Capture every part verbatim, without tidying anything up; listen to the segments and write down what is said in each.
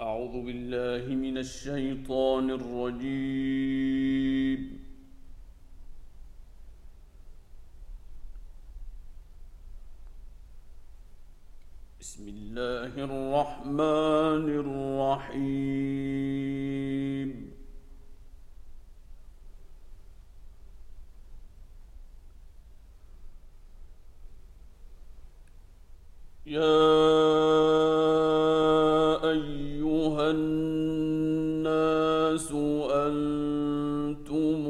أعوذ بالله من الشيطان الرجيم. بسم الله الرحمن الرحيم. يا أيها الناس أنتم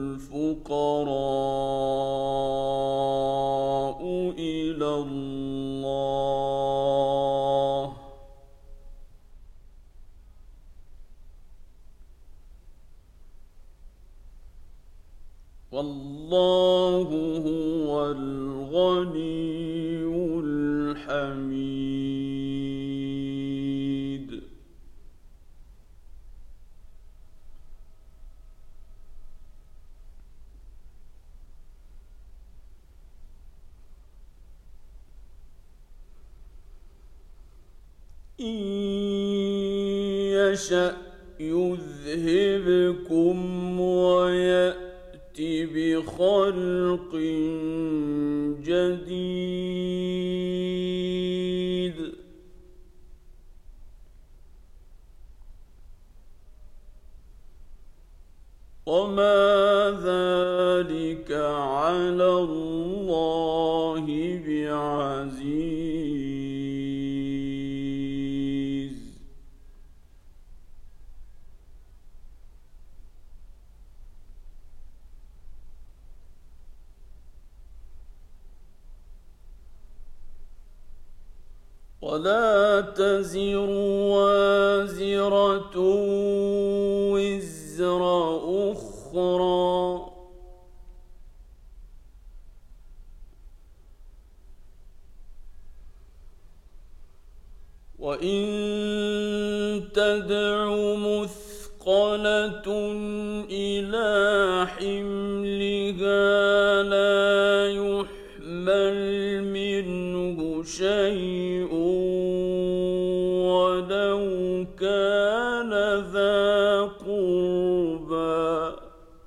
الفقراء إلى الله والله هو الغني الحميد. إن يشأ يذهبكم ويأت بخلق جديد وما ذلك على الله بعزيز. ولا تزر وازرة وزر أخرى وإن تدع مثقلة إلى حملها لا يحمل منه شيء ولو كان ذا قربى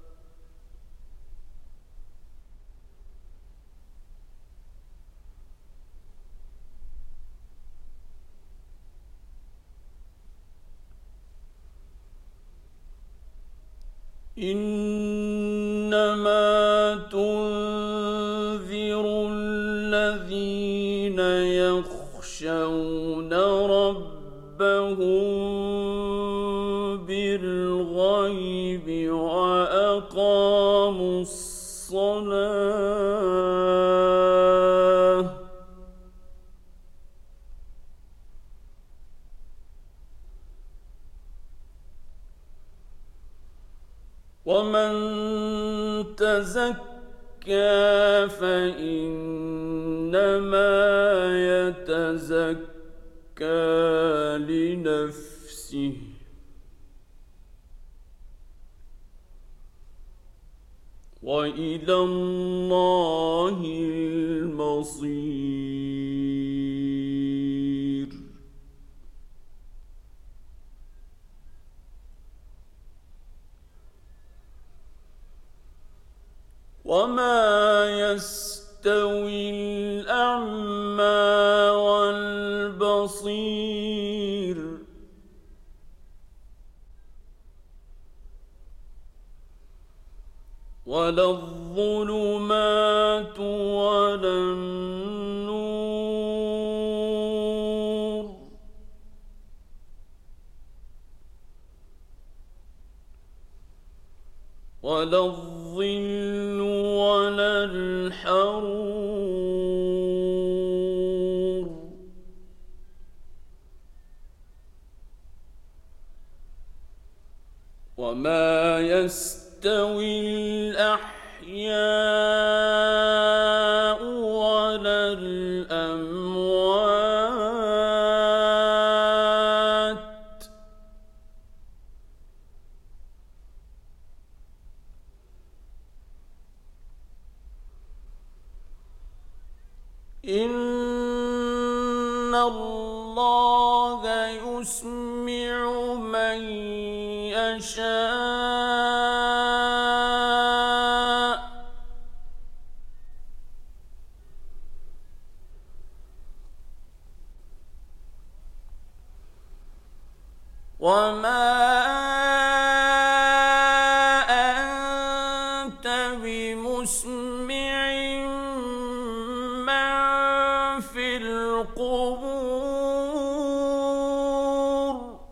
إنما تنذر الذين يخشون ربهم بالغيب وأقاموا الصلاة ومن تزكى فإنما يتزكى لنفسه وإلى الله المصير. وما يستوي الأعمى والبصير ولا الظلمات ولا النور ولا الظل ولا الحرور وما يستوي الأحياء ولا الأموات إن الله يُنْزِلُ يسمع من يشاء وما أنت بمسمع من في القبور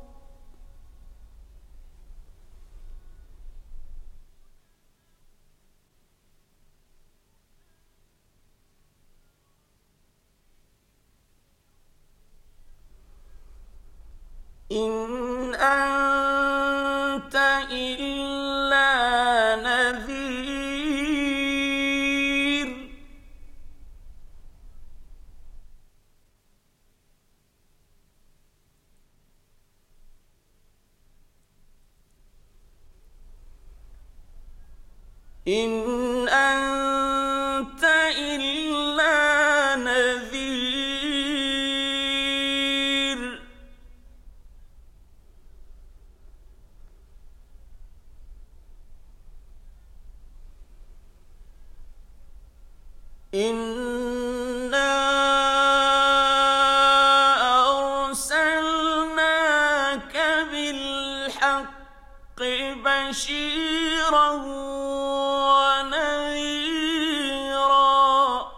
إن أنت إلا نذير إن أنت إلا نذير إنا أرسلناك بالحق بشيرا ونذيرا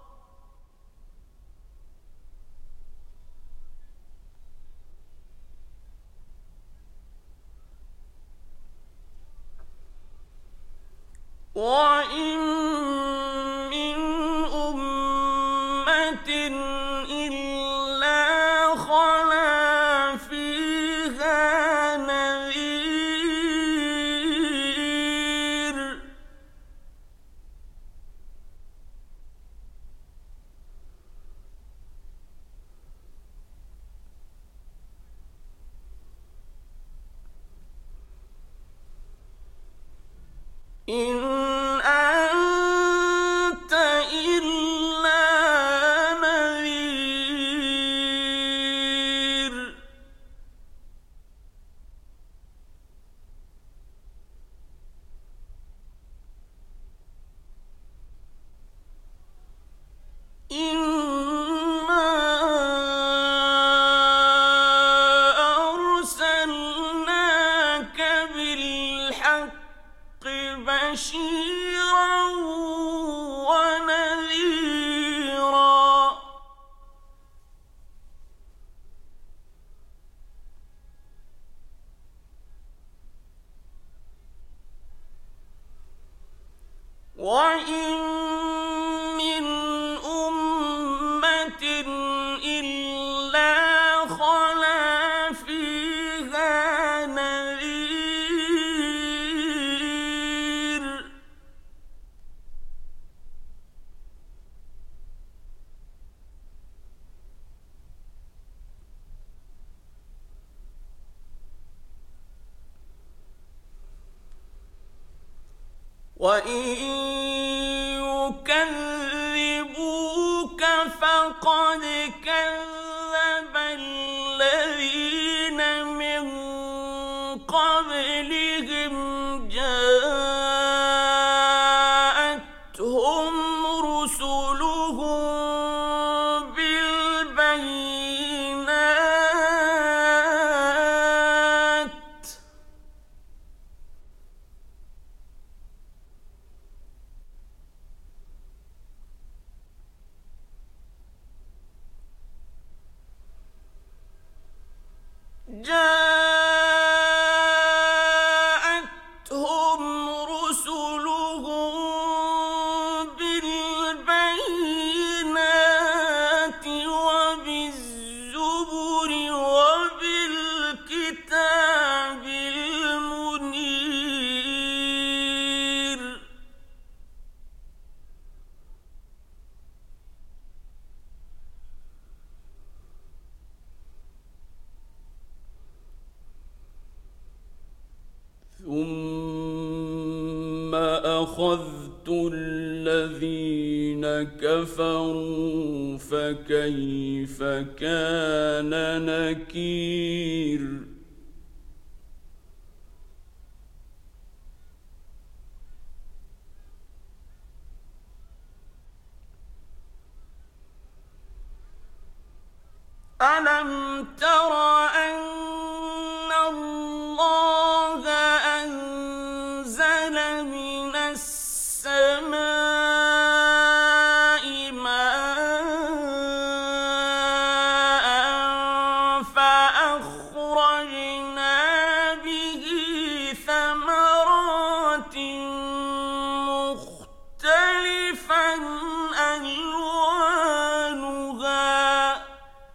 وإن من أمة إلا خلا فيها نذير إن أنت إلا نذير إنا أرسلناك بالحق بشيرا ونذيرا وإن من أمة إلا خلا فيها نذير وإن يكذبوك فقد كذب الذين من قبلهم جاءتهم رسلهم بالبينات جاءتهم رسلهم بالبينات وبالزبر وبالكتاب المنير ثم أخذت الذين كفروا فكيف كان نكير ألم تر أن الله أنزل من السماء ماء فأخرجنا به ثمرات مختلفا ألوانها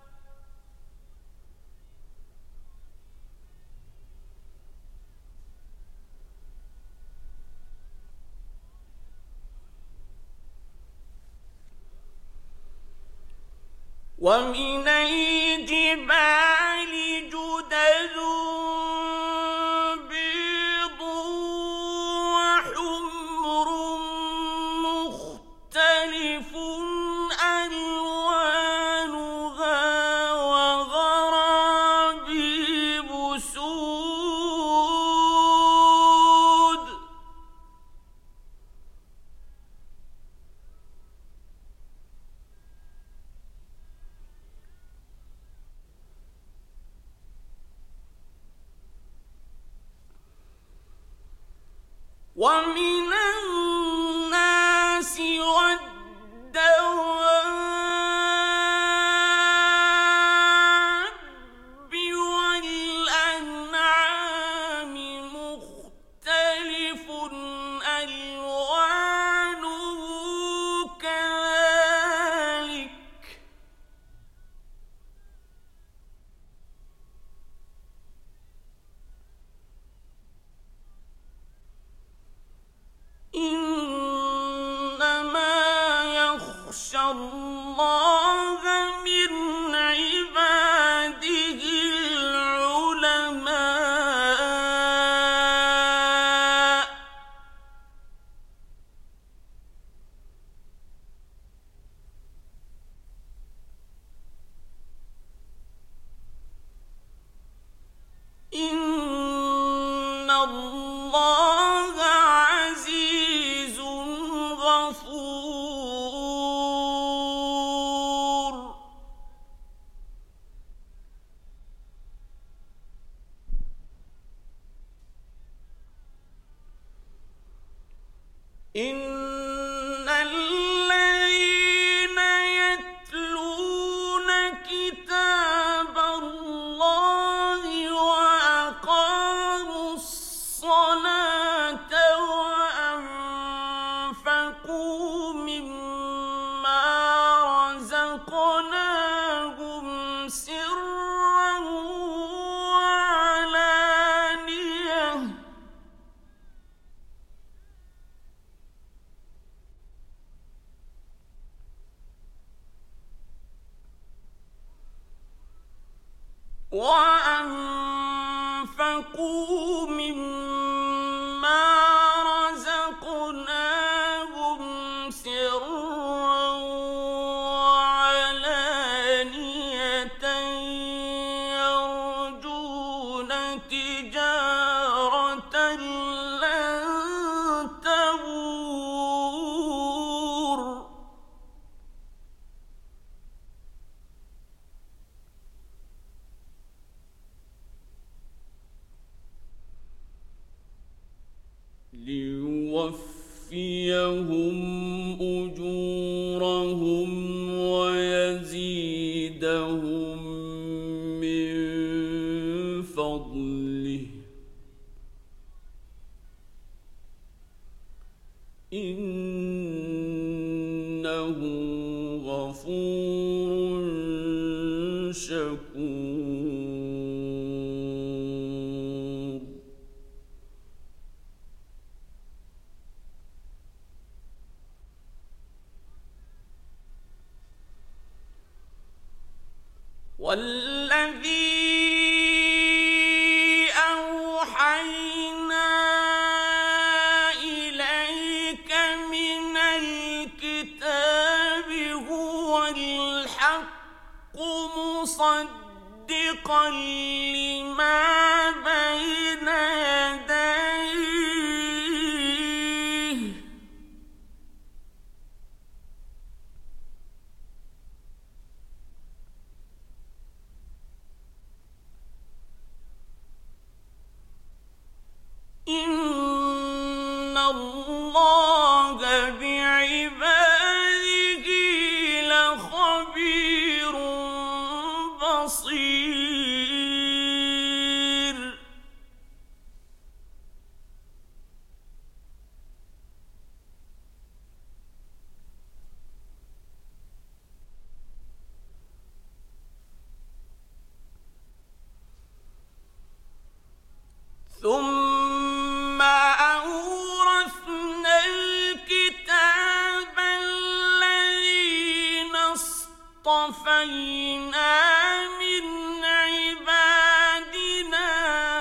ومن الجبال جدد بيض وحمر مختلف ألوانها وغرابيب سود ومن الناس والدواب والأنعام مختلف ألوانه كذلك إنما يخشى الله من عباده العلماء إن الله عزيز غفور إن الذين يتلون كتاب الله وأقاموا الصلاة وأنفقوا مما رزقناهم سرا وعلانية وأنفقوا مما رزقناهم سرا وعلانية يرجون تجارة لن تبور ليوفيهم أجورهم ويزيدهم من فضله إنه غفور شكور والذي أوحينا إليك من مصدقا لما بين يديه إن الله بعباده لخبير بصير ثم أورثنا الكتاب الذين اصطفينا من عبادنا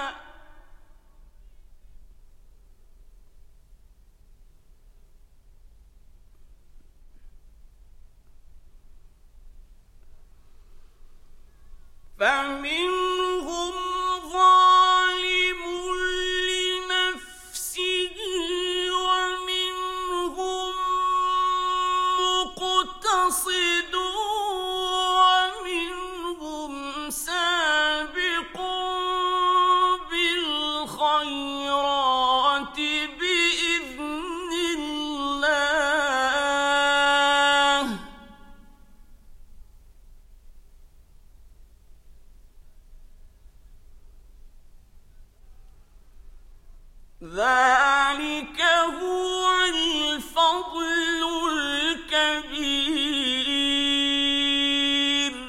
فمنهم ظالم لنفسه ومنهم مقتصد ومنهم سابق بالخيرات بإذن الله ذلك هو الفضل الكبير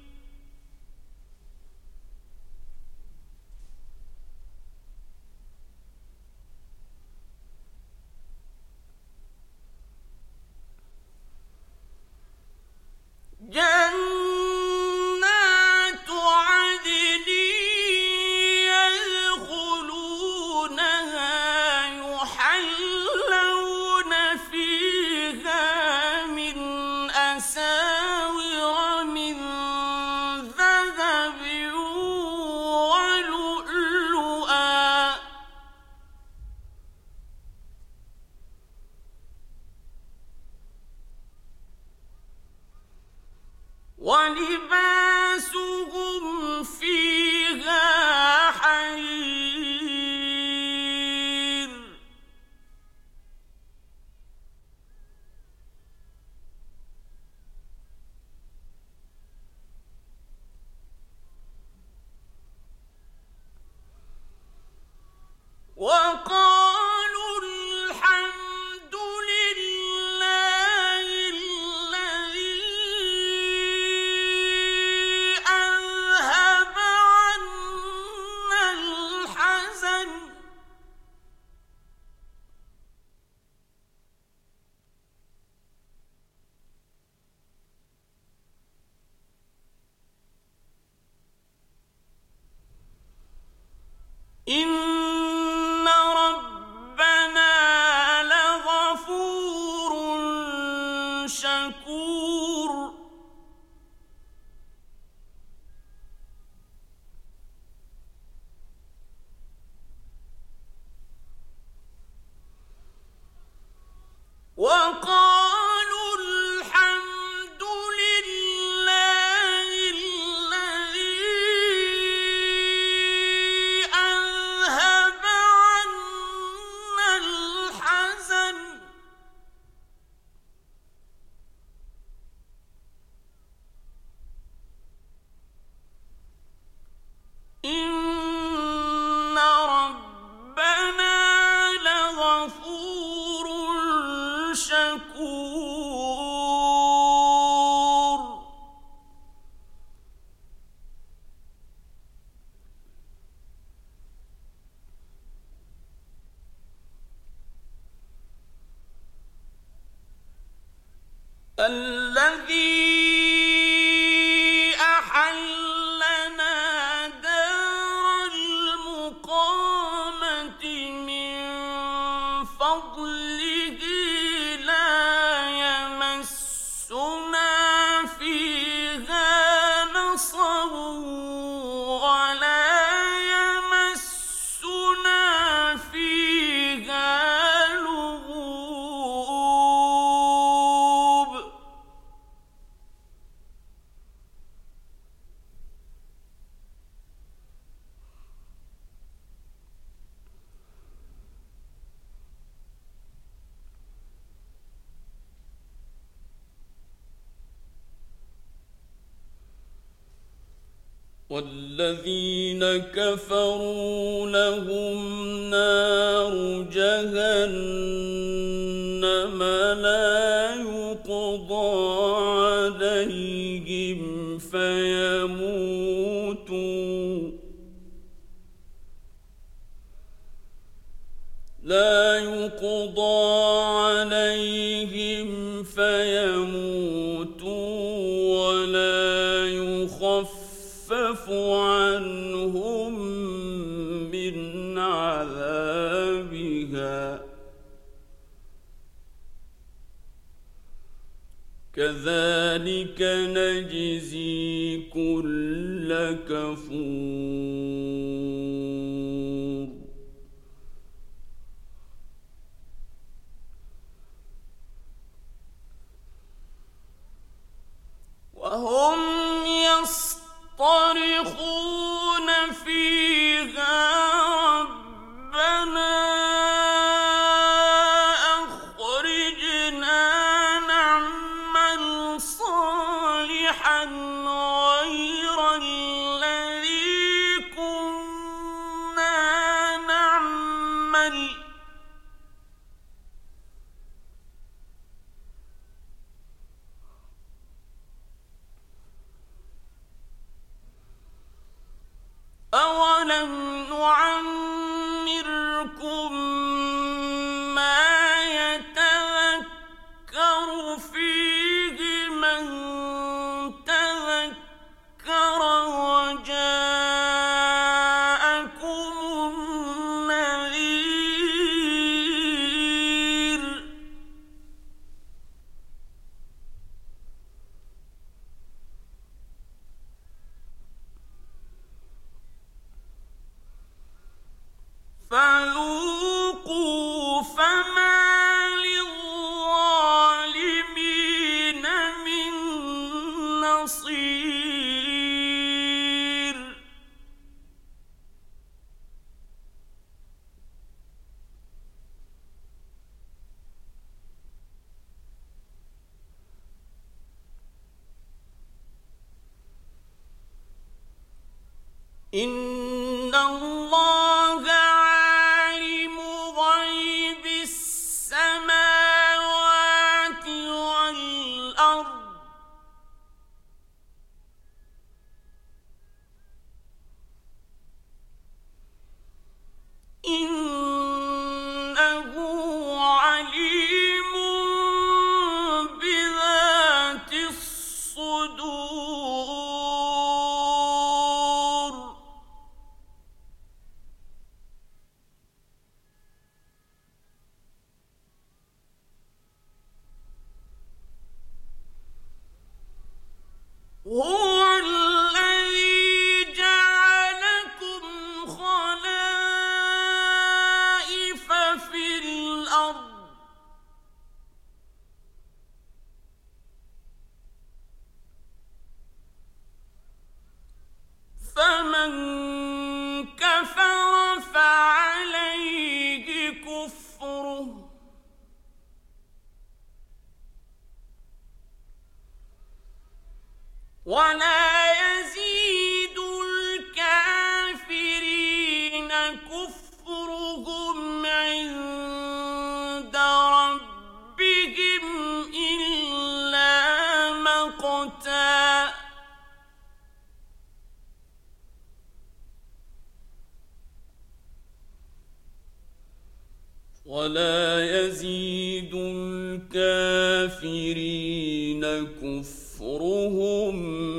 جنات عدن يدخلونها يحلون فيها من أساور من ذهب ولؤلؤا ولباسهم فيها حرير وقالوا الحمد لله الذي أذهب عنا الحزن إن ربنا لغفور شكور وقالوا الحمد لله الذي أذهب عنا الحزن إن ربنا لغفور شكور الذي أحلنا دار المقامة من فضله لا يمسنا فيها نصب والذين كفروا لهم نار جهنم لا يقضى عليهم فيموتوا لا يقضى عليهم فيموتوا ولا يخفف عنهم من عذابها كذلك نجزي كل كفور وهم يصطرخون فيها ربنا أخرجنا نعمل صالحا غير الذي كنا نعمل أولم نعمركم ما يتذكر فيه من تذكر وجاءكم النذير فذوقوا فما للظالمين من نصير إن الله عالم غيب السماوات والأرض إنه عليم بذات الصدور هو الذي جعلكم خلائف في الأرض فمن كفر فعليه كفره ولا يزيد الكافرين كفرهم عند ربهم إلا مقتا ولا يزيد الكافرين كفرهم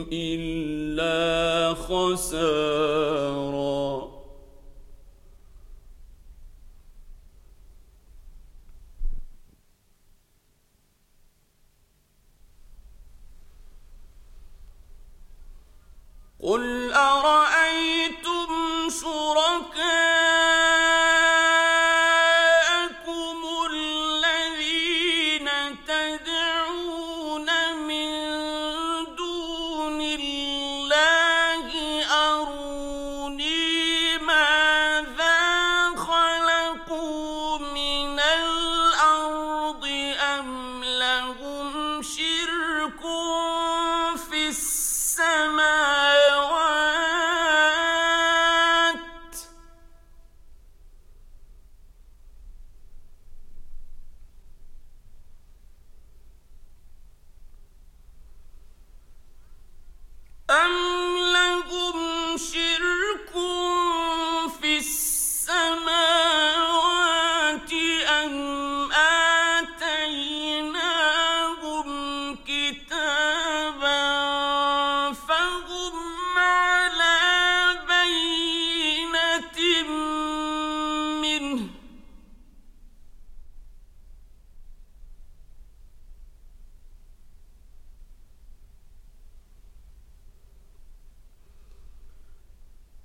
إلا خسارا قل أرأيتم شركاءكم الذين تدعون من دون الله أروني ماذا خلقوا من الأرض أم لهم شرك في السماوات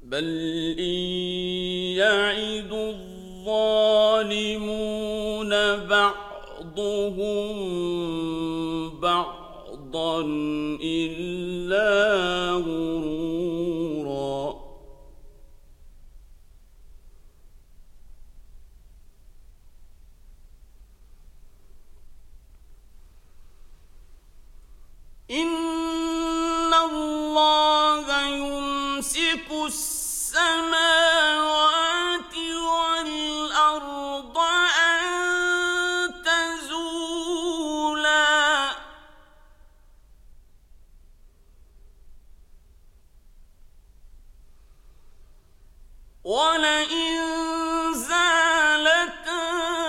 بل إن يعد الظالمون بعضهم بعضا إلا غرورا إن الله يمسك السماوات والأرض أن تزولا ولئن زالتا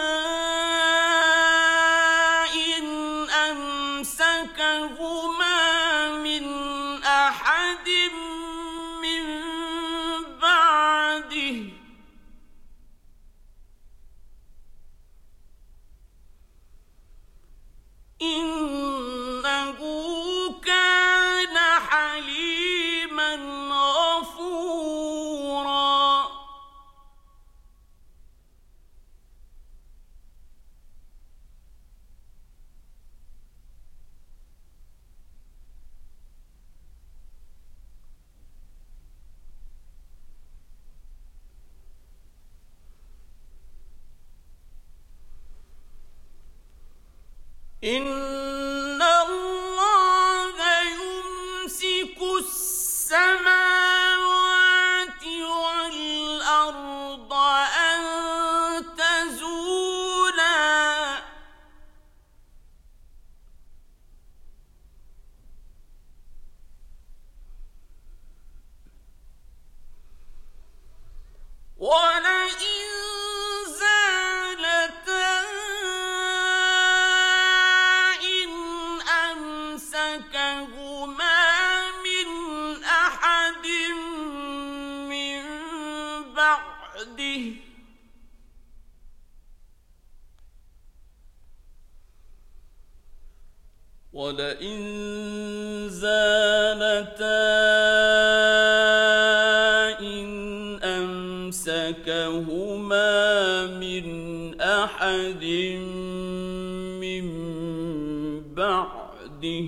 إن أمسكهما من أحد من بعده إنه كان حليما غفورا إن الله يمسك السماوات والأرض أن تزولا ولئن زالتا إن أمسكهما من أحد من بعده ولئن زالتا إن أمسكهما من أحد من بعده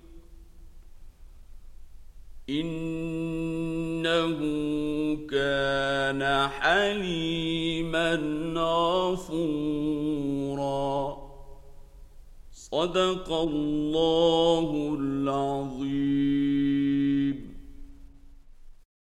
إنه كان حليما غفورا صدق الله العظيم.